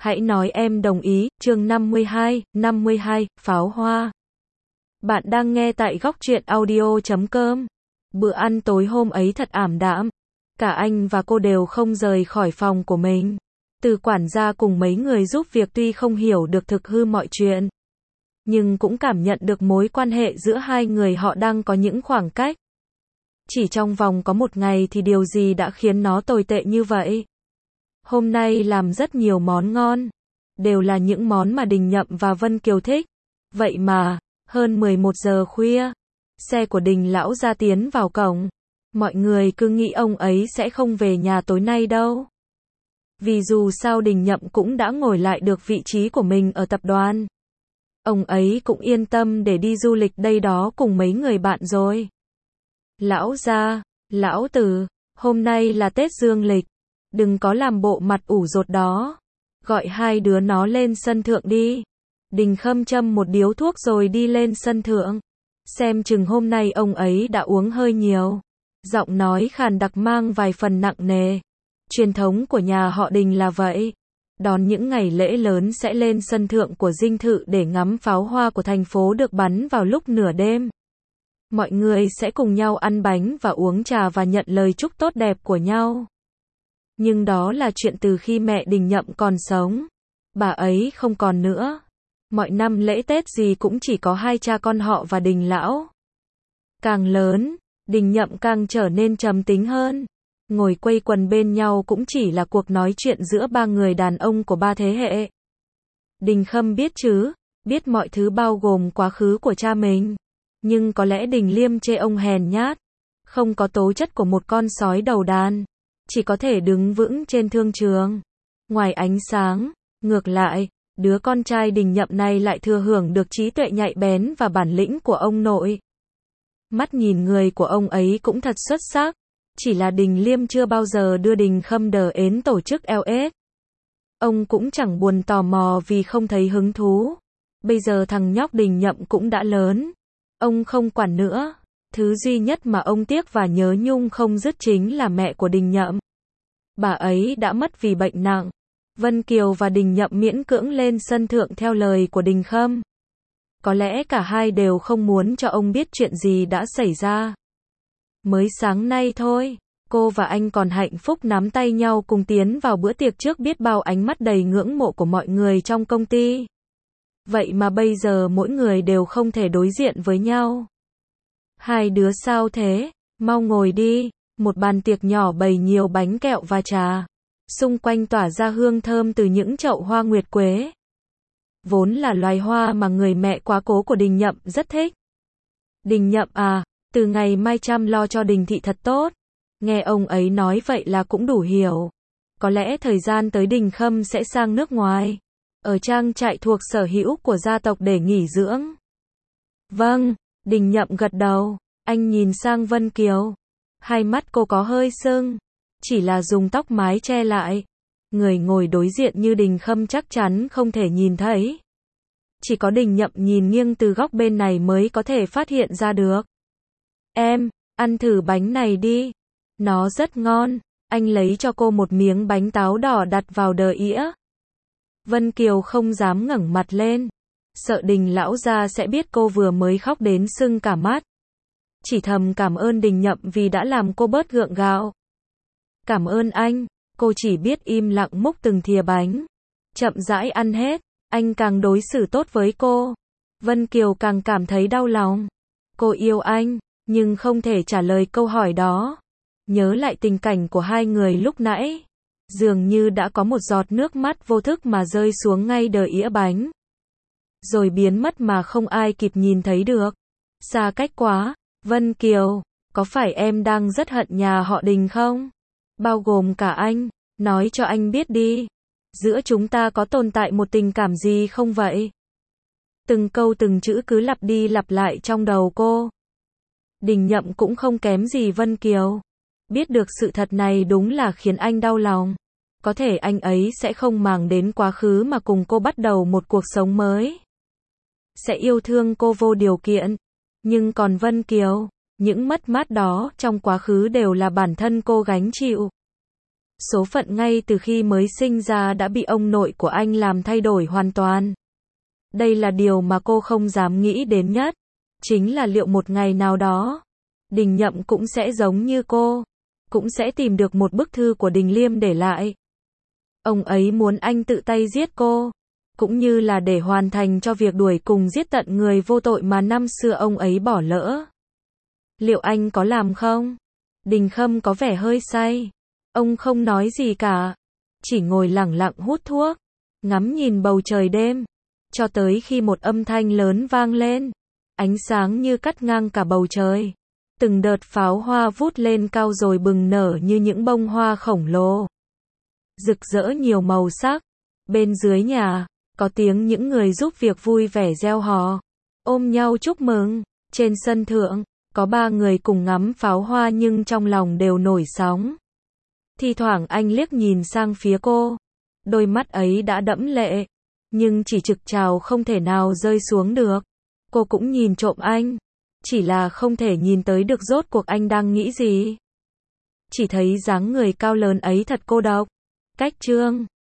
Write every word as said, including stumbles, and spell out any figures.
Hãy nói em đồng ý, chương năm mươi hai, năm mươi hai, pháo hoa. Bạn đang nghe tại góc truyện audio chấm com. Bữa ăn tối hôm ấy thật ảm đạm. Cả anh và cô đều không rời khỏi phòng của mình. Từ quản gia cùng mấy người giúp việc tuy không hiểu được thực hư mọi chuyện, nhưng cũng cảm nhận được mối quan hệ giữa hai người họ đang có những khoảng cách. Chỉ trong vòng có một ngày thì điều gì đã khiến nó tồi tệ như vậy? Hôm nay làm rất nhiều món ngon. Đều là những món mà Đình Nhậm và Vân Kiều thích. Vậy mà, hơn mười một giờ khuya, xe của Đình lão ra tiến vào cổng. Mọi người cứ nghĩ ông ấy sẽ không về nhà tối nay đâu. Vì dù sao Đình Nhậm cũng đã ngồi lại được vị trí của mình ở tập đoàn. Ông ấy cũng yên tâm để đi du lịch đây đó cùng mấy người bạn rồi. Lão gia, lão tử, hôm nay là Tết Dương lịch. Đừng có làm bộ mặt ủ rột đó. Gọi hai đứa nó lên sân thượng đi. Đình Khâm châm một điếu thuốc rồi đi lên sân thượng. Xem chừng hôm nay ông ấy đã uống hơi nhiều. Giọng nói khàn đặc mang vài phần nặng nề. Truyền thống của nhà họ Đình là vậy. Đón những ngày lễ lớn sẽ lên sân thượng của dinh thự để ngắm pháo hoa của thành phố được bắn vào lúc nửa đêm. Mọi người sẽ cùng nhau ăn bánh và uống trà và nhận lời chúc tốt đẹp của nhau. Nhưng đó là chuyện từ khi mẹ Đình Nhậm còn sống. Bà ấy không còn nữa. Mọi năm lễ Tết gì cũng chỉ có hai cha con họ và Đình lão. Càng lớn, Đình Nhậm càng trở nên trầm tính hơn. Ngồi quây quần bên nhau cũng chỉ là cuộc nói chuyện giữa ba người đàn ông của ba thế hệ. Đình Khâm biết chứ, biết mọi thứ bao gồm quá khứ của cha mình. Nhưng có lẽ Đình Liêm chê ông hèn nhát, không có tố chất của một con sói đầu đàn. Chỉ có thể đứng vững trên thương trường. Ngoài ánh sáng, ngược lại, đứa con trai Đình Nhậm này lại thừa hưởng được trí tuệ nhạy bén và bản lĩnh của ông nội. Mắt nhìn người của ông ấy cũng thật xuất sắc. Chỉ là Đình Liêm chưa bao giờ đưa Đình Khâm đờ ến tổ chức lờ ét. Ông cũng chẳng buồn tò mò vì không thấy hứng thú. Bây giờ thằng nhóc Đình Nhậm cũng đã lớn. Ông không quản nữa. Thứ duy nhất mà ông tiếc và nhớ nhung không dứt chính là mẹ của Đình Nhậm. Bà ấy đã mất vì bệnh nặng. Vân Kiều và Đình Nhậm miễn cưỡng lên sân thượng theo lời của Đình Khâm. Có lẽ cả hai đều không muốn cho ông biết chuyện gì đã xảy ra. Mới sáng nay thôi, cô và anh còn hạnh phúc nắm tay nhau cùng tiến vào bữa tiệc trước biết bao ánh mắt đầy ngưỡng mộ của mọi người trong công ty. Vậy mà bây giờ mỗi người đều không thể đối diện với nhau. Hai đứa sao thế? Mau ngồi đi. Một bàn tiệc nhỏ bày nhiều bánh kẹo và trà. Xung quanh tỏa ra hương thơm từ những chậu hoa nguyệt quế. Vốn là loài hoa mà người mẹ quá cố của Đình Nhậm rất thích. Đình Nhậm à, từ ngày mai chăm lo cho Đình thị thật tốt. Nghe ông ấy nói vậy là cũng đủ hiểu. Có lẽ thời gian tới Đình Khâm sẽ sang nước ngoài. Ở trang trại thuộc sở hữu của gia tộc để nghỉ dưỡng. Vâng, Đình Nhậm gật đầu. Anh nhìn sang Vân Kiều. Hai mắt cô có hơi sưng. Chỉ là dùng tóc mái che lại. Người ngồi đối diện như Đình Khâm chắc chắn không thể nhìn thấy. Chỉ có Đình Nhậm nhìn nghiêng từ góc bên này mới có thể phát hiện ra được. Em, ăn thử bánh này đi. Nó rất ngon. Anh lấy cho cô một miếng bánh táo đỏ đặt vào đờ ĩa. Vân Kiều không dám ngẩng mặt lên. Sợ Đình lão gia sẽ biết cô vừa mới khóc đến sưng cả mắt. Chỉ thầm cảm ơn Đình Nhậm vì đã làm cô bớt gượng gạo. Cảm ơn anh. Cô chỉ biết im lặng múc từng thìa bánh. Chậm rãi ăn hết. Anh càng đối xử tốt với cô. Vân Kiều càng cảm thấy đau lòng. Cô yêu anh, nhưng không thể trả lời câu hỏi đó. Nhớ lại tình cảnh của hai người lúc nãy. Dường như đã có một giọt nước mắt vô thức mà rơi xuống ngay đờ ĩa bánh. Rồi biến mất mà không ai kịp nhìn thấy được. Xa cách quá. Vân Kiều, có phải em đang rất hận nhà họ Đình không? Bao gồm cả anh. Nói cho anh biết đi. Giữa chúng ta có tồn tại một tình cảm gì không vậy? Từng câu từng chữ cứ lặp đi lặp lại trong đầu cô. Đình Nhậm cũng không kém gì Vân Kiều. Biết được sự thật này đúng là khiến anh đau lòng. Có thể anh ấy sẽ không màng đến quá khứ mà cùng cô bắt đầu một cuộc sống mới. Sẽ yêu thương cô vô điều kiện. Nhưng còn Vân Kiều, những mất mát đó trong quá khứ đều là bản thân cô gánh chịu. Số phận ngay từ khi mới sinh ra đã bị ông nội của anh làm thay đổi hoàn toàn. Đây là điều mà cô không dám nghĩ đến nhất. Chính là liệu một ngày nào đó, Đình Nhậm cũng sẽ giống như cô. Cũng sẽ tìm được một bức thư của Đình Liêm để lại. Ông ấy muốn anh tự tay giết cô. Cũng như là để hoàn thành cho việc đuổi cùng giết tận người vô tội mà năm xưa ông ấy bỏ lỡ. Liệu anh có làm không? Đình Khâm có vẻ hơi say. Ông không nói gì cả. Chỉ ngồi lẳng lặng hút thuốc. Ngắm nhìn bầu trời đêm. Cho tới khi một âm thanh lớn vang lên. Ánh sáng như cắt ngang cả bầu trời. Từng đợt pháo hoa vút lên cao rồi bừng nở như những bông hoa khổng lồ. Rực rỡ nhiều màu sắc. Bên dưới nhà, có tiếng những người giúp việc vui vẻ reo hò. Ôm nhau chúc mừng. Trên sân thượng, có ba người cùng ngắm pháo hoa nhưng trong lòng đều nổi sóng. Thi thoảng anh liếc nhìn sang phía cô. Đôi mắt ấy đã đẫm lệ. Nhưng chỉ trực trào không thể nào rơi xuống được. Cô cũng nhìn trộm anh. Chỉ là không thể nhìn tới được rốt cuộc anh đang nghĩ gì. Chỉ thấy dáng người cao lớn ấy thật cô độc. Cách Trương